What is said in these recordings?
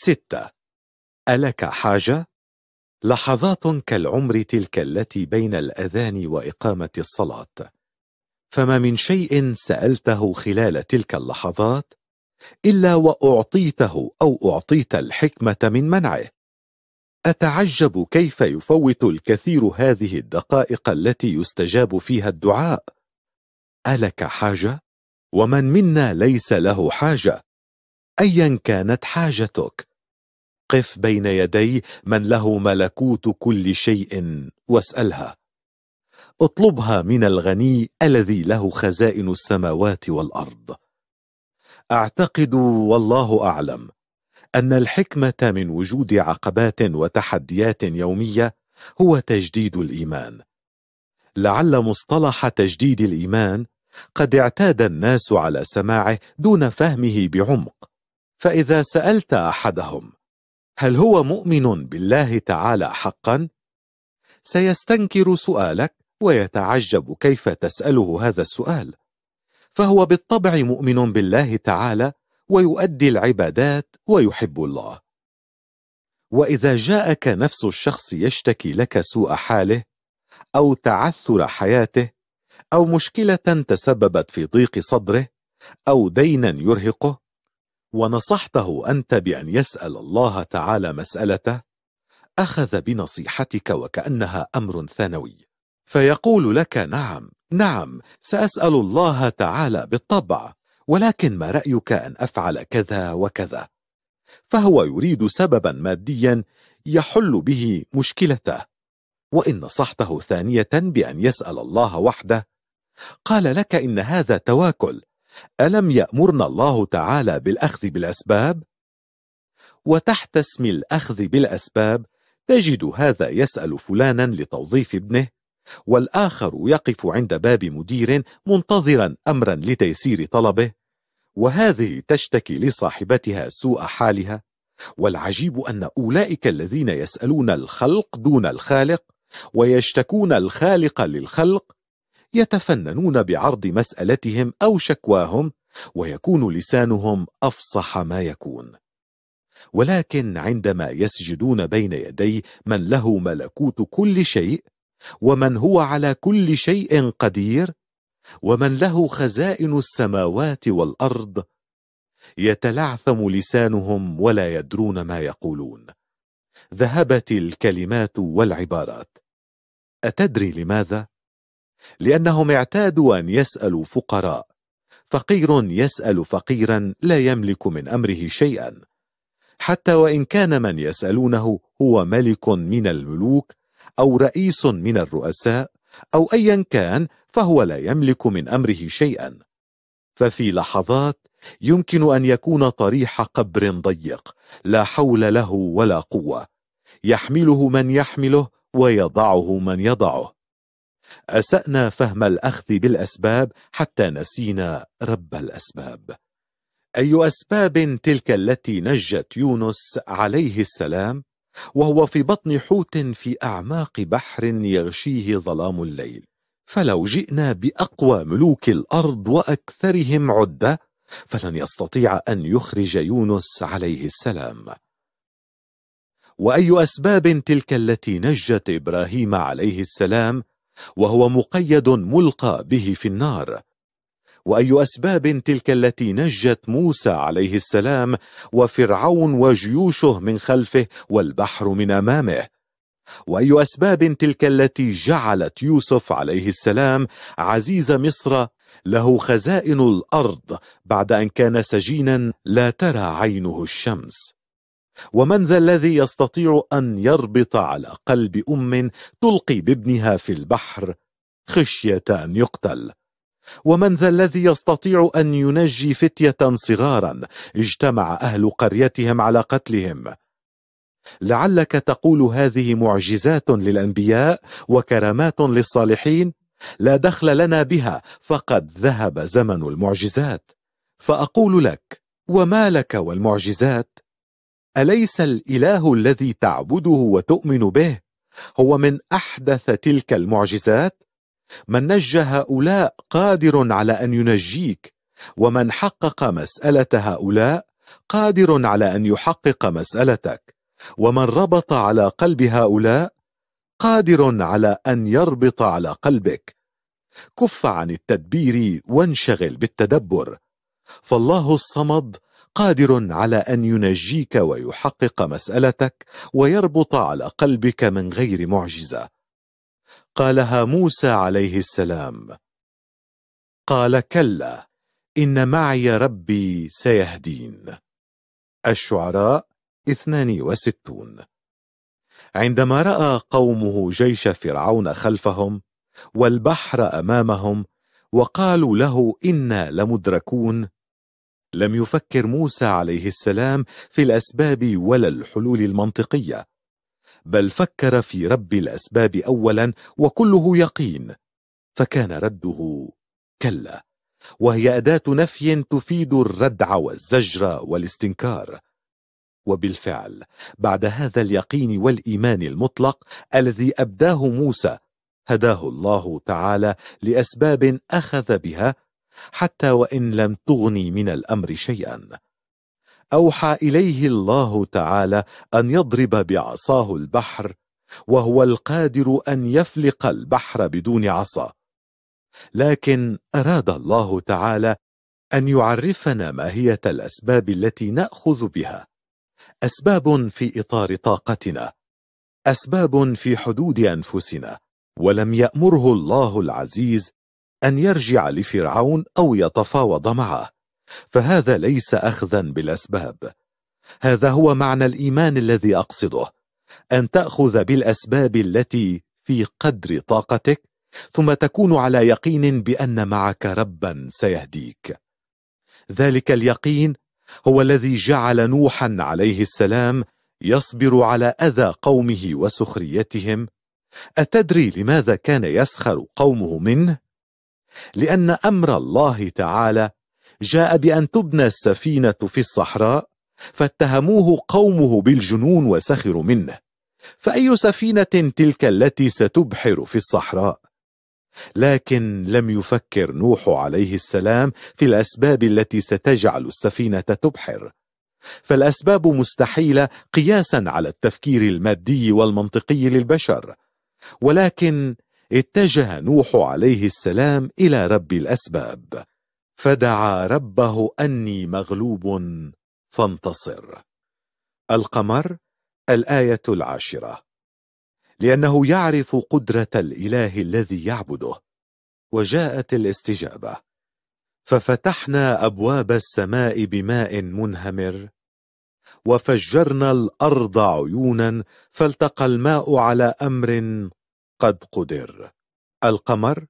6. ألك حاجة؟ لحظات كالعمر تلك التي بين الأذان وإقامة الصلاة، فما من شيء سألته خلال تلك اللحظات إلا وأعطيته أو أعطيت الحكمة من منعه. أتعجب كيف يفوت الكثير هذه الدقائق التي يستجاب فيها الدعاء. ألك حاجة؟ ومن منا ليس له حاجة؟ أيا كانت حاجتك، قف بين يدي من له ملكوت كل شيء واسألها. اطلبها من الغني الذي له خزائن السماوات والأرض. أعتقد والله أعلم أن الحكمة من وجود عقبات وتحديات يومية هو تجديد الإيمان. لعل مصطلح تجديد الإيمان قد اعتاد الناس على سماعه دون فهمه بعمق، فإذا سألت أحدهم هل هو مؤمن بالله تعالى حقا؟ سيستنكر سؤالك ويتعجب كيف تسأله هذا السؤال، فهو بالطبع مؤمن بالله تعالى ويؤدي العبادات ويحب الله. وإذا جاءك نفس الشخص يشتكي لك سوء حاله أو تعثر حياته أو مشكلة تسببت في ضيق صدره أو دينا يرهقه، ونصحته أنت بأن يسأل الله تعالى مسألته، أخذ بنصيحتك وكأنها أمر ثانوي، فيقول لك نعم سأسأل الله تعالى بالطبع، ولكن ما رأيك أن أفعل كذا وكذا؟ فهو يريد سببا ماديا يحل به مشكلته. وإن نصحته ثانية بأن يسأل الله وحده قال لك إن هذا تواكل، ألم يأمرنا الله تعالى بالأخذ بالأسباب؟ وتحت اسم الأخذ بالأسباب تجد هذا يسأل فلانا لتوظيف ابنه، والآخر يقف عند باب مدير منتظرا أمرا لتيسير طلبه، وهذه تشتكي لصاحبتها سوء حالها. والعجيب أن أولئك الذين يسألون الخلق دون الخالق ويشتكون الخالق للخلق يتفننون بعرض مسألتهم أو شكواهم، ويكون لسانهم أفصح ما يكون. ولكن عندما يسجدون بين يدي من له ملكوت كل شيء، ومن هو على كل شيء قدير، ومن له خزائن السماوات والأرض، يتلعثم لسانهم ولا يدرون ما يقولون. ذهبت الكلمات والعبارات. أتدري لماذا؟ لأنهم اعتادوا أن يسألوا فقراء. فقير يسأل فقيرا لا يملك من أمره شيئا، حتى وإن كان من يسألونه هو ملك من الملوك أو رئيس من الرؤساء أو أيا كان، فهو لا يملك من أمره شيئا. ففي لحظات يمكن أن يكون طريح قبر ضيق لا حول له ولا قوة، يحمله من يحمله ويضعه من يضعه. أسأنا فهم الأخذ بالأسباب حتى نسينا رب الأسباب. أي أسباب تلك التي نجت يونس عليه السلام وهو في بطن حوت في أعماق بحر يغشيه ظلام الليل؟ فلو جئنا بأقوى ملوك الأرض وأكثرهم عدة فلن يستطيع أن يخرج يونس عليه السلام. وأي أسباب تلك التي نجت إبراهيم عليه السلام وهو مقيد ملقى به في النار؟ وأي أسباب تلك التي نجت موسى عليه السلام وفرعون وجيوشه من خلفه والبحر من أمامه؟ وأي أسباب تلك التي جعلت يوسف عليه السلام عزيز مصر له خزائن الأرض بعد أن كان سجينا لا ترى عينه الشمس؟ ومن ذا الذي يستطيع أن يربط على قلب أم تلقي بابنها في البحر خشية أن يقتل؟ ومن ذا الذي يستطيع أن ينجي فتية صغارا اجتمع أهل قريتهم على قتلهم؟ لعلك تقول هذه معجزات للأنبياء وكرامات للصالحين، لا دخل لنا بها، فقد ذهب زمن المعجزات. فأقول لك وما لك والمعجزات؟ أليس الإله الذي تعبده وتؤمن به هو من أحدث تلك المعجزات؟ من نجى هؤلاء قادر على أن ينجيك، ومن حقق مسألة هؤلاء قادر على أن يحقق مسألتك، ومن ربط على قلب هؤلاء قادر على أن يربط على قلبك. كف عن التدبير وانشغل بالتدبر، فالله الصمد قادر على أن ينجيك ويحقق مسألتك ويربط على قلبك من غير معجزة. قالها موسى عليه السلام. قال: كلا إن معي ربي سيهدين. الشعراء 62. عندما رأى قومه جيش فرعون خلفهم والبحر أمامهم وقالوا له إنا لمدركون، لم يفكر موسى عليه السلام في الأسباب ولا الحلول المنطقية، بل فكر في رب الأسباب أولا وكله يقين، فكان رده كلا، وهي أداة نفي تفيد الردع والزجر والاستنكار. وبالفعل بعد هذا اليقين والإيمان المطلق الذي أبداه موسى، هداه الله تعالى لأسباب أخذ بها حتى وإن لم تغني من الأمر شيئا. أوحى إليه الله تعالى أن يضرب بعصاه البحر، وهو القادر أن يفلق البحر بدون عصا، لكن أراد الله تعالى أن يعرفنا ماهية الأسباب التي نأخذ بها، أسباب في إطار طاقتنا، أسباب في حدود أنفسنا، ولم يأمره الله العزيز أن يرجع لفرعون أو يتفاوض معه، فهذا ليس أخذا بالأسباب. هذا هو معنى الإيمان الذي أقصده، أن تأخذ بالأسباب التي في قدر طاقتك، ثم تكون على يقين بأن معك ربا سيهديك. ذلك اليقين هو الذي جعل نوحا عليه السلام يصبر على أذى قومه وسخريتهم. أتدري لماذا كان يسخر قومه منه؟ لأن أمر الله تعالى جاء بأن تبنى السفينة في الصحراء، فاتهموه قومه بالجنون وسخروا منه، فأي سفينة تلك التي ستبحر في الصحراء؟ لكن لم يفكر نوح عليه السلام في الأسباب التي ستجعل السفينة تبحر، فالأسباب مستحيلة قياسا على التفكير المادي والمنطقي للبشر، ولكن اتجه نوح عليه السلام إلى رب الأسباب، فدعا ربه أني مغلوب فانتصر. القمر، الآية 10. لأنه يعرف قدرة الإله الذي يعبده. وجاءت الاستجابة: ففتحنا أبواب السماء بماء منهمر، وفجرنا الأرض عيونا، فالتقى الماء على أمر قد قدر. القمر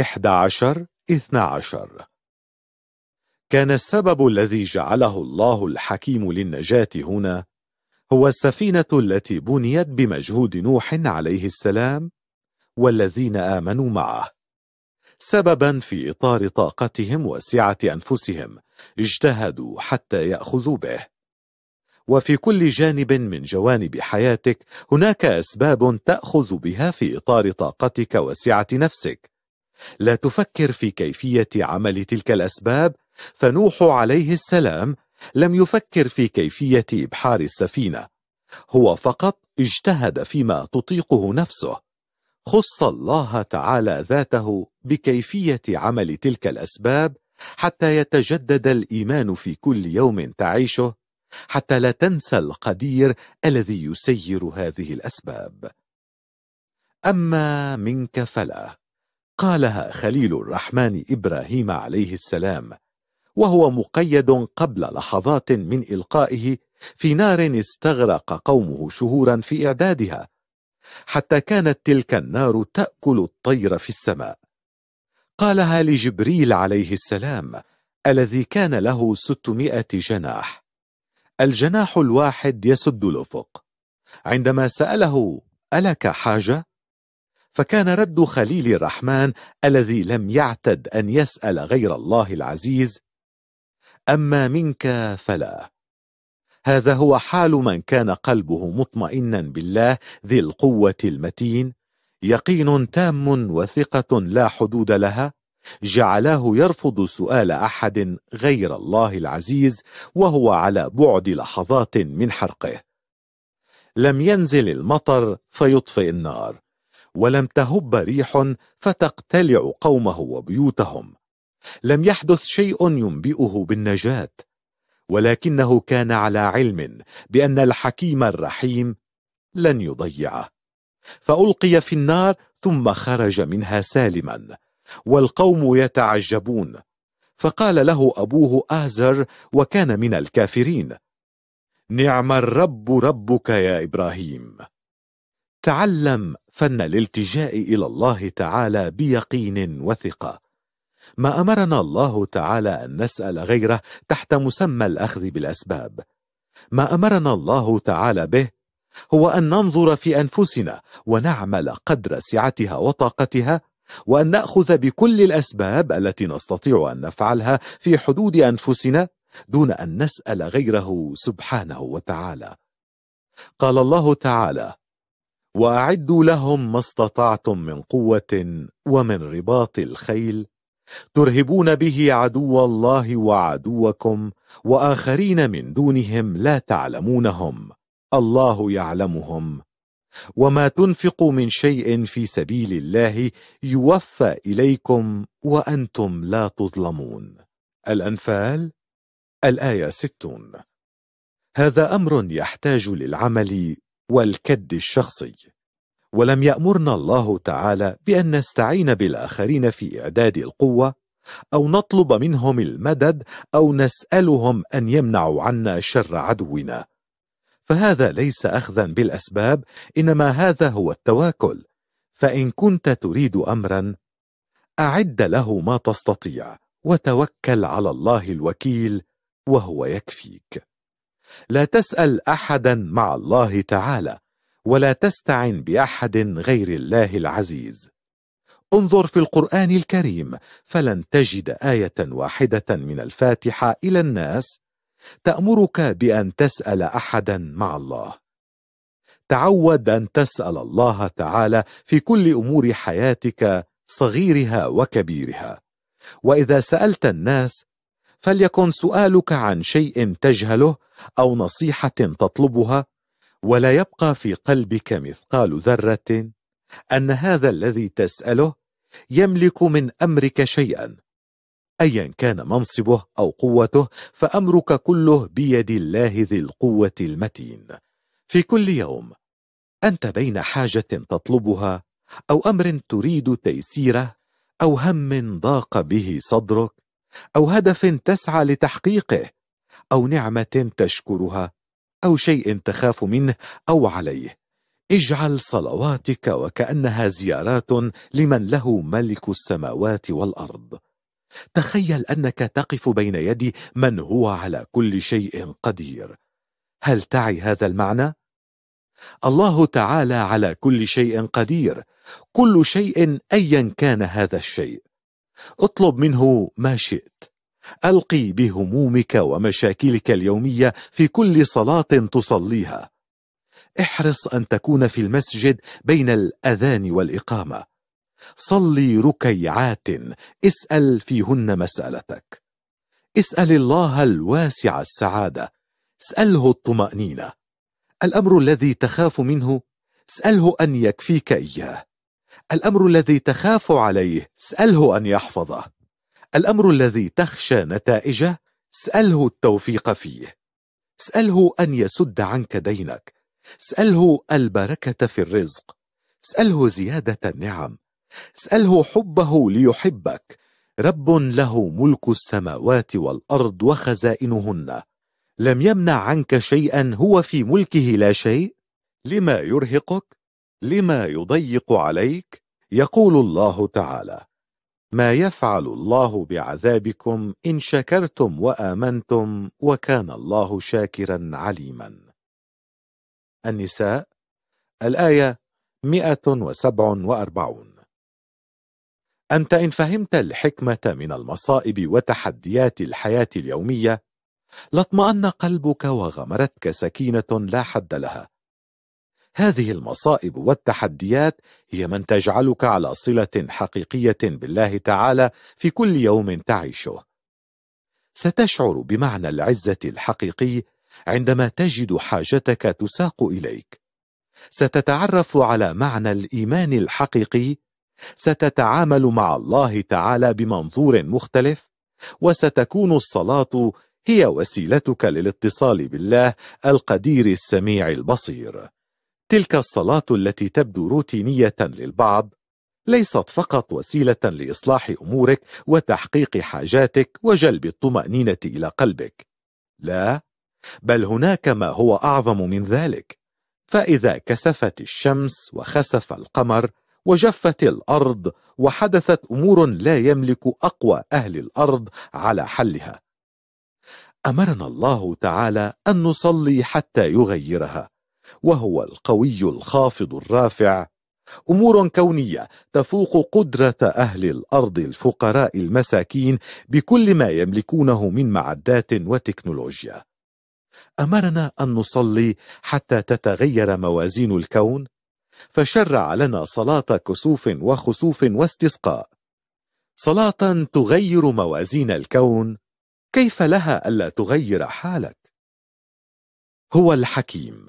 11-12. كان السبب الذي جعله الله الحكيم للنجاة هنا هو السفينة التي بنيت بمجهود نوح عليه السلام والذين آمنوا معه، سببا في إطار طاقتهم وسعة أنفسهم اجتهدوا حتى يأخذوا به. وفي كل جانب من جوانب حياتك هناك أسباب تأخذ بها في إطار طاقتك وسعة نفسك. لا تفكر في كيفية عمل تلك الأسباب، فنوح عليه السلام لم يفكر في كيفية إبحار السفينة، هو فقط اجتهد فيما تطيقه نفسه. خص الله تعالى ذاته بكيفية عمل تلك الأسباب حتى يتجدد الإيمان في كل يوم تعيشه، حتى لا تنسى القدير الذي يسير هذه الأسباب. أما منك فلا، قالها خليل الرحمن إبراهيم عليه السلام، وهو مقيد قبل لحظات من إلقائه في نار استغرق قومه شهورا في إعدادها، حتى كانت تلك النار تأكل الطير في السماء. قالها لجبريل عليه السلام الذي كان له 600 جناح، الجناح الواحد يسد الأفق. عندما سأله: ألك حاجة؟ فكان رد خليل الرحمن الذي لم يعتد أن يسأل غير الله العزيز: أما منك فلا. هذا هو حال من كان قلبه مطمئنا بالله ذي القوة المتين، يقين تام وثقة لا حدود لها، جعلاه يرفض سؤال أحد غير الله العزيز وهو على بعد لحظات من حرقه. لم ينزل المطر فيطفئ النار، ولم تهب ريح فتقتلع قومه وبيوتهم. لم يحدث شيء ينبئه بالنجاة، ولكنه كان على علم بأن الحكيم الرحيم لن يضيعه، فألقي في النار ثم خرج منها سالما، والقوم يتعجبون. فقال له أبوه آزر وكان من الكافرين: نعم الرب ربك يا إبراهيم. تعلم فن الالتجاء إلى الله تعالى بيقين وثقة. ما أمرنا الله تعالى أن نسأل غيره تحت مسمى الأخذ بالأسباب. ما أمرنا الله تعالى به هو أن ننظر في أنفسنا ونعمل قدر سعتها وطاقتها، وأن نأخذ بكل الأسباب التي نستطيع أن نفعلها في حدود أنفسنا دون أن نسأل غيره سبحانه وتعالى. قال الله تعالى: وأعدوا لهم ما استطعتم من قوة ومن رباط الخيل ترهبون به عدو الله وعدوكم وآخرين من دونهم لا تعلمونهم الله يعلمهم وما تنفقوا من شيء في سبيل الله يوفى إليكم وأنتم لا تظلمون. الأنفال الآية 60. هذا أمر يحتاج للعمل والكد الشخصي، ولم يأمرنا الله تعالى بأن نستعين بالآخرين في إعداد القوة أو نطلب منهم المدد أو نسألهم أن يمنعوا عنا شر عدونا، فهذا ليس أخذا بالأسباب، إنما هذا هو التواكل. فإن كنت تريد أمرا أعد له ما تستطيع وتوكل على الله الوكيل وهو يكفيك. لا تسأل أحدا مع الله تعالى، ولا تستعن بأحد غير الله العزيز. انظر في القرآن الكريم فلن تجد آية واحدة من الفاتحة إلى الناس تأمرك بأن تسأل أحدا مع الله. تعود أن تسأل الله تعالى في كل أمور حياتك صغيرها وكبيرها، وإذا سألت الناس فليكن سؤالك عن شيء تجهله أو نصيحة تطلبها، ولا يبقى في قلبك مثقال ذرة أن هذا الذي تسأله يملك من أمرك شيئا، أيا كان منصبه أو قوته، فأمرك كله بيد الله ذي القوة المتين. في كل يوم أنت بين حاجة تطلبها أو أمر تريد تيسيره أو هم ضاق به صدرك أو هدف تسعى لتحقيقه أو نعمة تشكرها أو شيء تخاف منه أو عليه. اجعل صلواتك وكأنها زيارات لمن له ملك السماوات والأرض. تخيل أنك تقف بين يدي من هو على كل شيء قدير. هل تعي هذا المعنى؟ الله تعالى على كل شيء قدير، كل شيء أيا كان هذا الشيء. اطلب منه ما شئت. ألقي بهمومك ومشاكلك اليومية في كل صلاة تصليها. احرص أن تكون في المسجد بين الأذان والإقامة. صلي ركيعات، اسأل فيهن مسألتك. اسأل الله الواسع السعادة، اسأله الطمأنينة. الأمر الذي تخاف منه اسأله أن يكفيك إياه. الأمر الذي تخاف عليه اسأله أن يحفظه. الأمر الذي تخشى نتائجه اسأله التوفيق فيه. اسأله أن يسد عنك دينك. اسأله البركة في الرزق. اسأله زيادة النعم. اسأله حبه ليحبك. رب له ملك السماوات والأرض وخزائنهن، لم يمنع عنك شيئا هو في ملكه لا شيء. لما يرهقك؟ لما يضيق عليك؟ يقول الله تعالى: ما يفعل الله بعذابكم إن شكرتم وآمنتم وكان الله شاكرا عليما. النساء الآية 147. أنت إن فهمت الحكمة من المصائب وتحديات الحياة اليومية لاطمأن قلبك وغمرتك سكينة لا حد لها. هذه المصائب والتحديات هي من تجعلك على صلة حقيقية بالله تعالى في كل يوم تعيشه. ستشعر بمعنى العزة الحقيقي عندما تجد حاجتك تساق إليك. ستتعرف على معنى الإيمان الحقيقي، ستتعامل مع الله تعالى بمنظور مختلف، وستكون الصلاة هي وسيلتك للاتصال بالله القدير السميع البصير. تلك الصلاة التي تبدو روتينية للبعض ليست فقط وسيلة لإصلاح أمورك وتحقيق حاجاتك وجلب الطمأنينة إلى قلبك، لا، بل هناك ما هو أعظم من ذلك. فإذا كسفت الشمس وخسف القمر وجفت الأرض وحدثت أمور لا يملك أقوى أهل الأرض على حلها، أمرنا الله تعالى أن نصلي حتى يغيرها، وهو القوي الخافض الرافع. أمور كونية تفوق قدرة أهل الأرض الفقراء المساكين بكل ما يملكونه من معدات وتكنولوجيا. أمرنا أن نصلي حتى تتغير موازين الكون، فشرع لنا صلاة كسوف وخسوف واستسقاء. صلاة تغير موازين الكون، كيف لها ألا تغير حالك؟ هو الحكيم.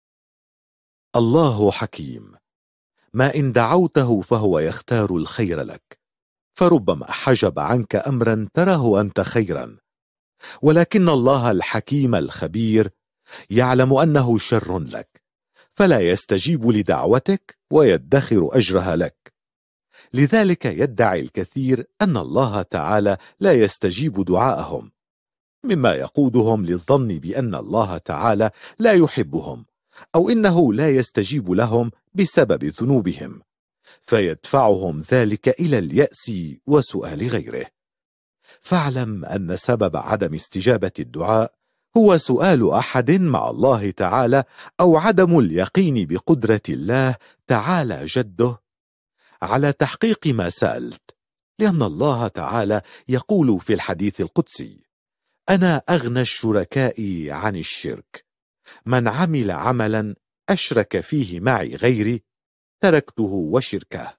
الله حكيم، ما إن دعوته فهو يختار الخير لك، فربما حجب عنك أمرا تراه أنت خيرا، ولكن الله الحكيم الخبير يعلم أنه شر لك، فلا يستجيب لدعوتك ويدخر أجرها لك. لذلك يدعي الكثير أن الله تعالى لا يستجيب دعاءهم، مما يقودهم للظن بأن الله تعالى لا يحبهم، أو إنه لا يستجيب لهم بسبب ذنوبهم، فيدفعهم ذلك إلى اليأس وسؤال غيره. فاعلم أن سبب عدم استجابة الدعاء هو سؤال أحد مع الله تعالى، أو عدم اليقين بقدرة الله تعالى جده على تحقيق ما سألت، لأن الله تعالى يقول في الحديث القدسي: أنا أغنى الشركاء عن الشرك، من عمل عملا أشرك فيه معي غيري تركته وشركه.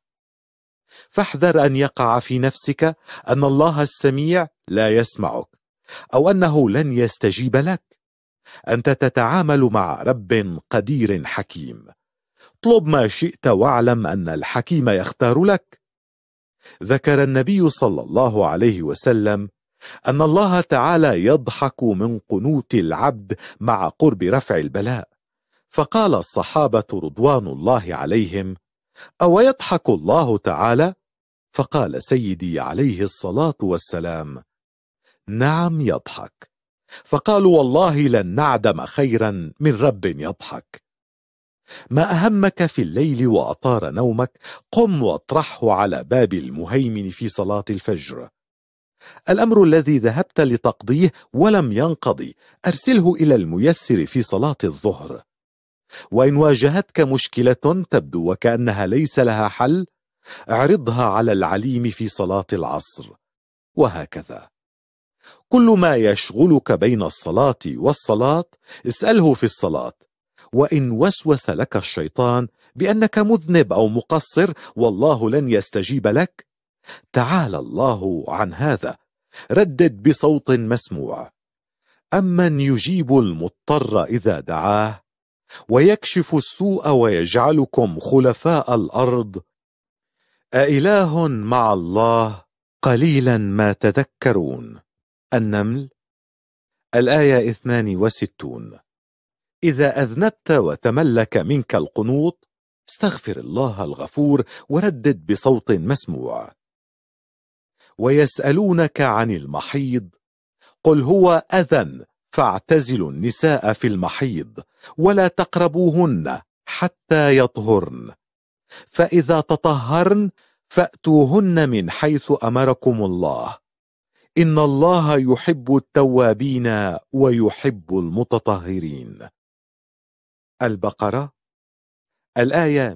فاحذر أن يقع في نفسك أن الله السميع لا يسمعك، أو أنه لن يستجيب لك. أنت تتعامل مع رب قدير حكيم، اطلب ما شئت واعلم أن الحكيم يختار لك. ذكر النبي صلى الله عليه وسلم أن الله تعالى يضحك من قنوت العبد مع قرب رفع البلاء، فقال الصحابة رضوان الله عليهم: أو يضحك الله تعالى؟ فقال سيدي عليه الصلاة والسلام: نعم يضحك. فقالوا: والله لن نعدم خيرا من رب يضحك. ما أهمك في الليل وأطار نومك قم واطرحه على باب المهيمن في صلاة الفجر. الأمر الذي ذهبت لتقضيه ولم ينقضي أرسله إلى الميسر في صلاة الظهر. وإن واجهتك مشكلة تبدو وكأنها ليس لها حل اعرضها على العليم في صلاة العصر، وهكذا. كل ما يشغلك بين الصلاة والصلاة اسأله في الصلاة. وإن وسوس لك الشيطان بأنك مذنب أو مقصر والله لن يستجيب لك، تعالى الله عن هذا، ردد بصوت مسموع: أمن يجيب المضطر إذا دعاه ويكشف السوء ويجعلكم خلفاء الأرض، أإله مع الله قليلا ما تذكرون. النمل الآية 62. إذا أذنبت وتملك منك القنوط استغفر الله الغفور وردد بصوت مسموع. ويسألونك عن المحيض قل هو أذى فاعتزلوا النساء في المحيض ولا تقربوهن حتى يطهرن، فإذا تطهرن فأتوهن من حيث أمركم الله، إن الله يحب التوابين ويحب المتطهرين. البقرة الآية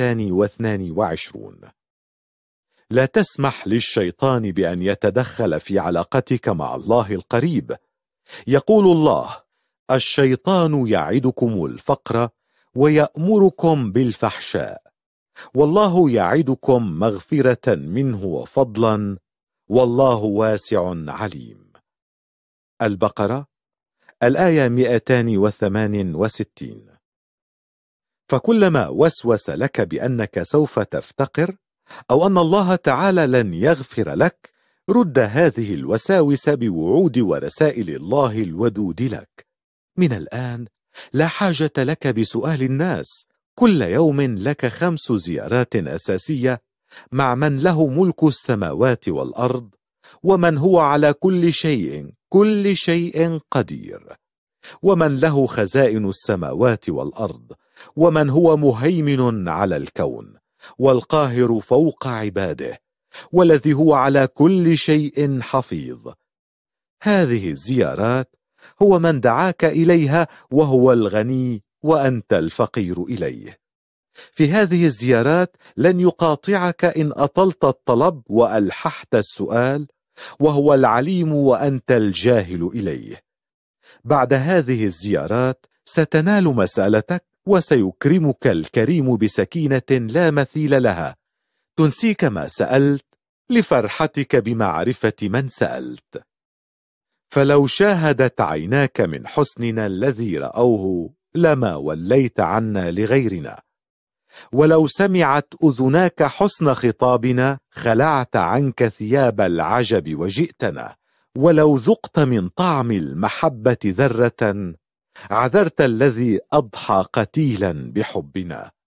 222. لا تسمح للشيطان بأن يتدخل في علاقتك مع الله القريب. يقول الله: الشيطان يعدكم الفقر ويأمركم بالفحشاء، والله يعدكم مغفرة منه وفضلا، والله واسع عليم. البقرة الآية 268. فكلما وسوس لك بأنك سوف تفتقر أو أن الله تعالى لن يغفر لك، رد هذه الوساوس بوعود ورسائل الله الودود لك. من الآن لا حاجة لك بسؤال الناس، كل يوم لك 5 زيارات أساسية مع من له ملك السماوات والأرض، ومن هو على كل شيء قدير، ومن له خزائن السماوات والأرض، ومن هو مهيمن على الكون والقاهر فوق عباده، والذي هو على كل شيء حفيظ. هذه الزيارات هو من دعاك إليها وهو الغني وأنت الفقير إليه. في هذه الزيارات لن يقاطعك إن أطلت الطلب وألححت السؤال، وهو العليم وأنت الجاهل إليه. بعد هذه الزيارات ستنال مسألتك، وسيكرمك الكريم بسكينة لا مثيل لها تنسيك ما سألت لفرحتك بمعرفة من سألت. فلو شاهدت عيناك من حسننا الذي رأوه لما وليت عنا لغيرنا، ولو سمعت أذناك حسن خطابنا خلعت عنك ثياب العجب وجئتنا، ولو ذقت من طعم المحبة ذرة عذرت الذي أضحى قتيلا بحبنا.